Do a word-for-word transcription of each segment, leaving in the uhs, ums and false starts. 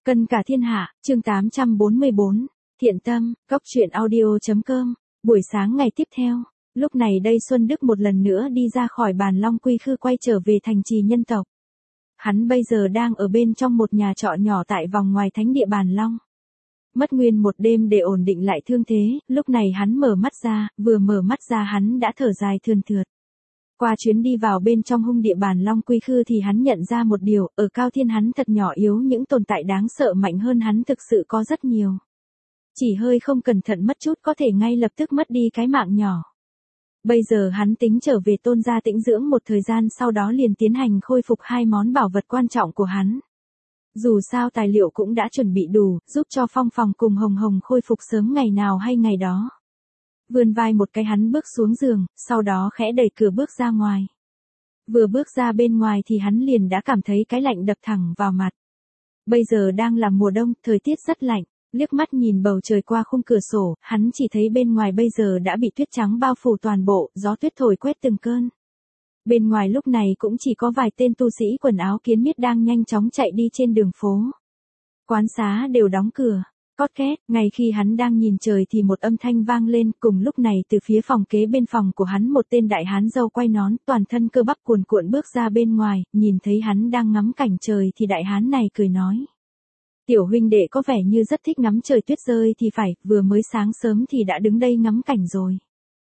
Cân cả thiên hạ, chương tám trăm bốn mươi bốn, Thiện tâm, cốc truyện audio.com, buổi sáng ngày tiếp theo, lúc này đây Xuân Đức một lần nữa đi ra khỏi Bàn Long Quy Khư quay trở về thành trì nhân tộc. Hắn bây giờ đang ở bên trong một nhà trọ nhỏ tại vòng ngoài thánh địa Bàn Long. Mất nguyên một đêm để ổn định lại thương thế, lúc này hắn mở mắt ra, vừa mở mắt ra hắn đã thở dài thườn thượt. Qua chuyến đi vào bên trong hung địa Bàn Long Quy Khư thì hắn nhận ra một điều, ở Cao Thiên hắn thật nhỏ yếu, những tồn tại đáng sợ mạnh hơn hắn thực sự có rất nhiều. Chỉ hơi không cẩn thận mất chút có thể ngay lập tức mất đi cái mạng nhỏ. Bây giờ hắn tính trở về Tôn gia tĩnh dưỡng một thời gian, sau đó liền tiến hành khôi phục hai món bảo vật quan trọng của hắn. Dù sao tài liệu cũng đã chuẩn bị đủ, giúp cho Phong Phòng cùng Hồng Hồng khôi phục sớm ngày nào hay ngày đó. Vươn vai một cái hắn bước xuống giường, sau đó khẽ đẩy cửa bước ra ngoài. Vừa bước ra bên ngoài thì hắn liền đã cảm thấy cái lạnh đập thẳng vào mặt. Bây giờ đang là mùa đông, thời tiết rất lạnh, liếc mắt nhìn bầu trời qua khung cửa sổ, hắn chỉ thấy bên ngoài bây giờ đã bị tuyết trắng bao phủ toàn bộ, gió tuyết thổi quét từng cơn. Bên ngoài lúc này cũng chỉ có vài tên tu sĩ quần áo kiến miết đang nhanh chóng chạy đi trên đường phố. Quán xá đều đóng cửa. Cót két, ngay khi hắn đang nhìn trời thì một âm thanh vang lên, cùng lúc này từ phía phòng kế bên phòng của hắn một tên đại hán râu quay nón, toàn thân cơ bắp cuồn cuộn bước ra bên ngoài, nhìn thấy hắn đang ngắm cảnh trời thì đại hán này cười nói. Tiểu huynh đệ có vẻ như rất thích ngắm trời tuyết rơi thì phải, vừa mới sáng sớm thì đã đứng đây ngắm cảnh rồi.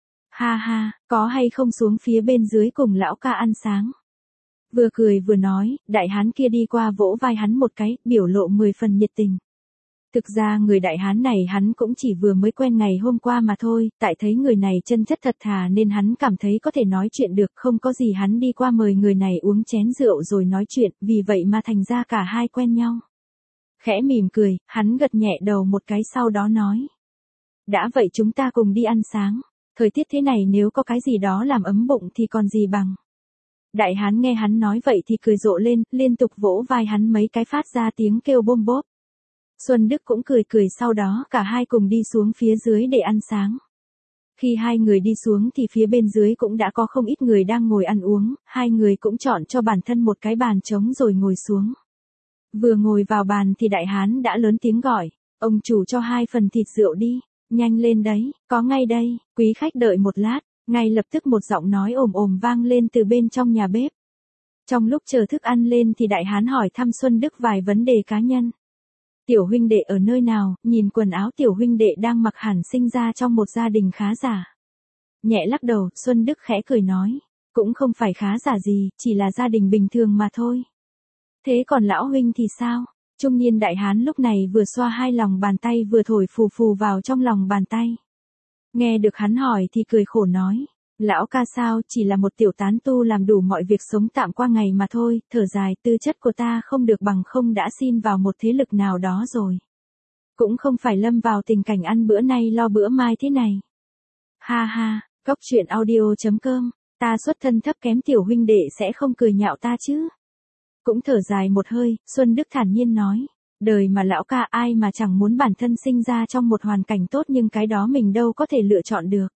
Ha ha, có hay không xuống phía bên dưới cùng lão ca ăn sáng. Vừa cười vừa nói, đại hán kia đi qua vỗ vai hắn một cái, biểu lộ mười phần nhiệt tình. Thực ra người đại hán này hắn cũng chỉ vừa mới quen ngày hôm qua mà thôi, tại thấy người này chân chất thật thà nên hắn cảm thấy có thể nói chuyện được, không có gì hắn đi qua mời người này uống chén rượu rồi nói chuyện, vì vậy mà thành ra cả hai quen nhau. Khẽ mỉm cười, hắn gật nhẹ đầu một cái sau đó nói. Đã vậy chúng ta cùng đi ăn sáng, thời tiết thế này nếu có cái gì đó làm ấm bụng thì còn gì bằng. Đại hán nghe hắn nói vậy thì cười rộ lên, liên tục vỗ vai hắn mấy cái phát ra tiếng kêu bôm bốp. Xuân Đức cũng cười cười, sau đó cả hai cùng đi xuống phía dưới để ăn sáng. Khi hai người đi xuống thì phía bên dưới cũng đã có không ít người đang ngồi ăn uống, hai người cũng chọn cho bản thân một cái bàn trống rồi ngồi xuống. Vừa ngồi vào bàn thì đại hán đã lớn tiếng gọi, ông chủ cho hai phần thịt rượu đi, nhanh lên đấy, có ngay đây, quý khách đợi một lát, ngay lập tức một giọng nói ồm ồm vang lên từ bên trong nhà bếp. Trong lúc chờ thức ăn lên thì đại hán hỏi thăm Xuân Đức vài vấn đề cá nhân. Tiểu huynh đệ ở nơi nào, nhìn quần áo tiểu huynh đệ đang mặc hẳn sinh ra trong một gia đình khá giả. Nhẹ lắc đầu, Xuân Đức khẽ cười nói, cũng không phải khá giả gì, chỉ là gia đình bình thường mà thôi. Thế còn lão huynh thì sao? Trung niên đại hán lúc này vừa xoa hai lòng bàn tay vừa thổi phù phù vào trong lòng bàn tay. Nghe được hắn hỏi thì cười khổ nói, lão ca sao, chỉ là một tiểu tán tu làm đủ mọi việc sống tạm qua ngày mà thôi, thở dài, tư chất của ta không được bằng không đã xin vào một thế lực nào đó rồi. Cũng không phải lâm vào tình cảnh ăn bữa nay lo bữa mai thế này. Ha ha, cốc truyện audio.com, ta xuất thân thấp kém tiểu huynh đệ sẽ không cười nhạo ta chứ. Cũng thở dài một hơi, Xuân Đức thản nhiên nói, đời mà lão ca ai mà chẳng muốn bản thân sinh ra trong một hoàn cảnh tốt, nhưng cái đó mình đâu có thể lựa chọn được.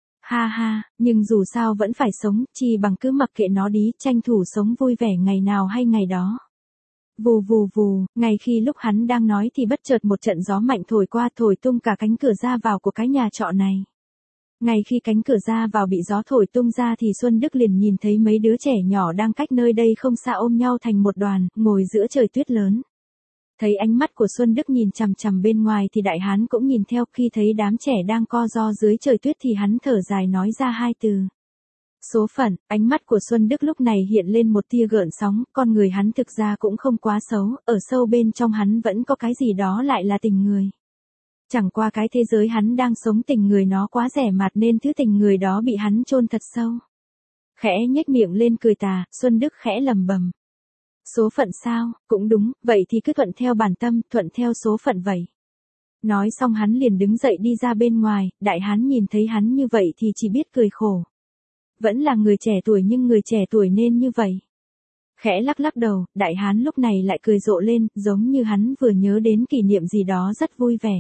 Ha ha, nhưng dù sao vẫn phải sống, chi bằng cứ mặc kệ nó đi, tranh thủ sống vui vẻ ngày nào hay ngày đó. Vù vù vù, ngay khi lúc hắn đang nói thì bất chợt một trận gió mạnh thổi qua, thổi tung cả cánh cửa ra vào của cái nhà trọ này. Ngay khi cánh cửa ra vào bị gió thổi tung ra thì Xuân Đức liền nhìn thấy mấy đứa trẻ nhỏ đang cách nơi đây không xa ôm nhau thành một đoàn, ngồi giữa trời tuyết lớn. Thấy ánh mắt của Xuân Đức nhìn chằm chằm bên ngoài thì đại hán cũng nhìn theo, khi thấy đám trẻ đang co ro dưới trời tuyết thì hắn thở dài nói ra hai từ. Số phận. Ánh mắt của Xuân Đức lúc này hiện lên một tia gợn sóng, con người hắn thực ra cũng không quá xấu, ở sâu bên trong hắn vẫn có cái gì đó lại là tình người. Chẳng qua cái thế giới hắn đang sống tình người nó quá rẻ mạt nên thứ tình người đó bị hắn chôn thật sâu. Khẽ nhếch miệng lên cười tà, Xuân Đức khẽ lầm bầm. Số phận sao, cũng đúng, vậy thì cứ thuận theo bản tâm, thuận theo số phận vậy. Nói xong hắn liền đứng dậy đi ra bên ngoài, đại hán nhìn thấy hắn như vậy thì chỉ biết cười khổ. Vẫn là người trẻ tuổi nhưng người trẻ tuổi nên như vậy. Khẽ lắc lắc đầu, đại hán lúc này lại cười rộ lên, giống như hắn vừa nhớ đến kỷ niệm gì đó rất vui vẻ.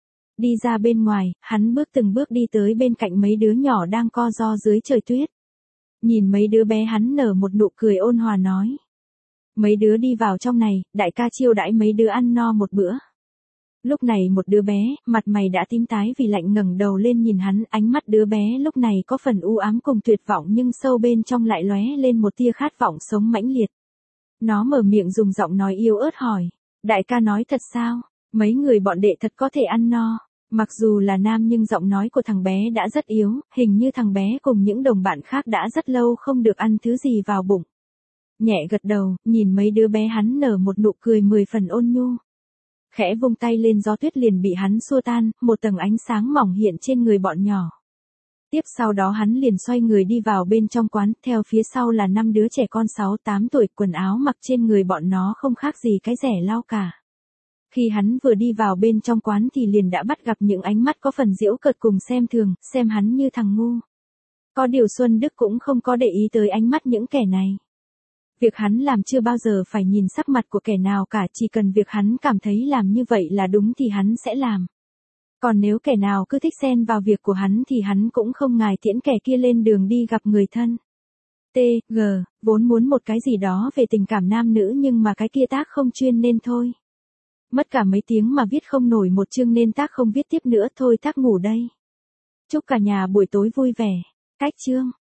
Đi ra bên ngoài, hắn bước từng bước đi tới bên cạnh mấy đứa nhỏ đang co ro dưới trời tuyết. Nhìn mấy đứa bé hắn nở một nụ cười ôn hòa nói. Mấy đứa đi vào trong này, đại ca chiêu đãi mấy đứa ăn no một bữa. Lúc này một đứa bé, mặt mày đã tím tái vì lạnh ngẩng đầu lên nhìn hắn, ánh mắt đứa bé lúc này có phần u ám cùng tuyệt vọng nhưng sâu bên trong lại lóe lên một tia khát vọng sống mãnh liệt. Nó mở miệng dùng giọng nói yếu ớt hỏi, đại ca nói thật sao, mấy người bọn đệ thật có thể ăn no. Mặc dù là nam nhưng giọng nói của thằng bé đã rất yếu, hình như thằng bé cùng những đồng bạn khác đã rất lâu không được ăn thứ gì vào bụng. Nhẹ gật đầu, nhìn mấy đứa bé hắn nở một nụ cười mười phần ôn nhu. Khẽ vung tay lên gió tuyết liền bị hắn xua tan, một tầng ánh sáng mỏng hiện trên người bọn nhỏ. Tiếp sau đó hắn liền xoay người đi vào bên trong quán, theo phía sau là năm đứa trẻ con sáu tám tuổi, quần áo mặc trên người bọn nó không khác gì cái rẻ lau cả. Khi hắn vừa đi vào bên trong quán thì liền đã bắt gặp những ánh mắt có phần giễu cợt cùng xem thường, xem hắn như thằng ngu. Có điều Xuân Đức cũng không có để ý tới ánh mắt những kẻ này. Việc hắn làm chưa bao giờ phải nhìn sắc mặt của kẻ nào cả, chỉ cần việc hắn cảm thấy làm như vậy là đúng thì hắn sẽ làm. Còn nếu kẻ nào cứ thích xen vào việc của hắn thì hắn cũng không ngại tiễn kẻ kia lên đường đi gặp người thân. T, G, vốn muốn một cái gì đó về tình cảm nam nữ nhưng mà cái kia tác không chuyên nên thôi. Mất cả mấy tiếng mà viết không nổi một chương nên tác không viết tiếp nữa, thôi tác ngủ đây. Chúc cả nhà buổi tối vui vẻ. Cách chương.